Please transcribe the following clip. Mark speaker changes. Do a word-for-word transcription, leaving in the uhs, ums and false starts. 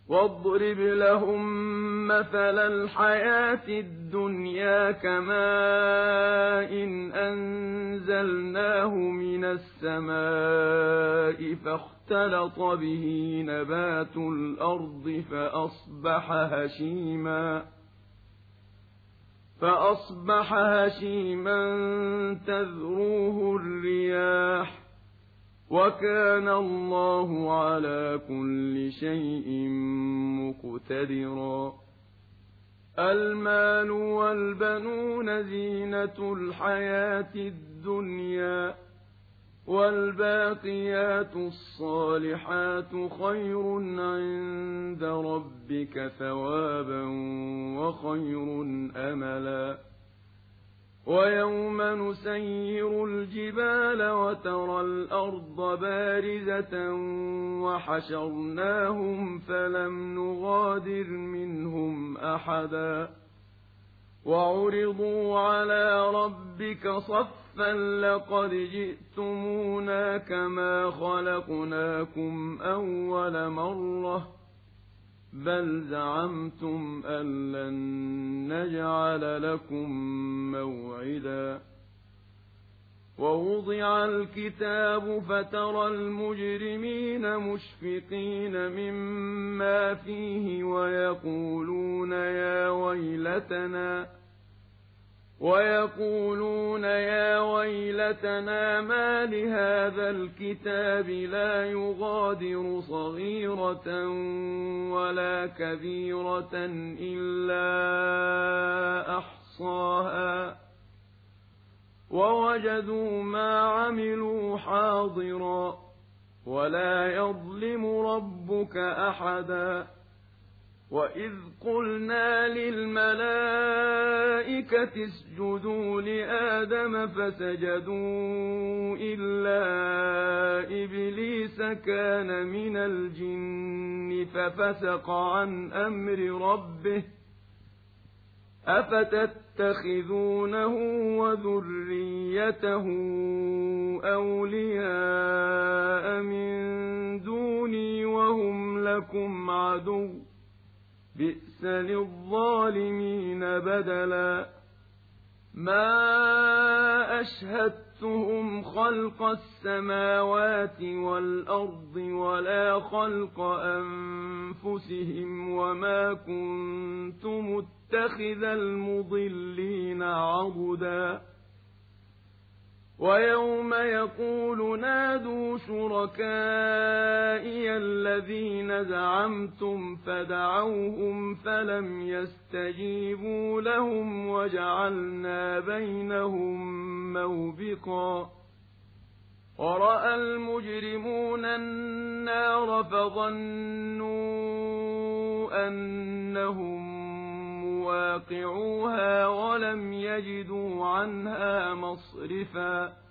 Speaker 1: واضرب لهم مثل الحياة الدنيا كماء إن أنزلناه من السماء فاختلط به نبات الأرض فأصبح هشيما فأصبح هشيما تذروه الرياح وكان الله على كل شيء مقتدرا. المال والبنون زينة الحياة الدنيا والباقيات الصالحات خير عند ربك ثوابا وخير أملا. ويوم نسير الجبال وترى الأرض بارزة وحشرناهم فلم نغادر منهم أحدا وعرضوا على ربك صفا لقد جئتمونا كما خلقناكم أول مرة بل زعمتم أن لن نجعل لكم موعدا. ووضع الكتاب فترى المجرمين مشفقين مما فيه ويقولون يا ويلتنا ويقولون يا ويلتنا ما لهذا الكتاب لا يغادر صغيرة ولا كبيرة إلا أحصاها ووجدوا ما عملوا حاضرا ولا يظلم ربك أحدا. وإذ قلنا للملائكة اسجدوا لآدم فسجدوا إلا إبليس كان من الجن ففسق عن أمر ربه أفتتخذونه وذريته أولياء من دوني وهم لكم عدو بئس للظالمين بدلا. ما أشهدتهم خلق السماوات والأرض ولا خلق أنفسهم وما كنت متخذ المضلين عضدا. ويوم يقول نادوا شركائي الذين زعمتم فدعوهم فلم يستجيبوا لهم وجعلنا بينهم موبقا. ورأى المجرمون النار فظنوا أنهم مواقعوها ولم يجدوا عنها مصرفا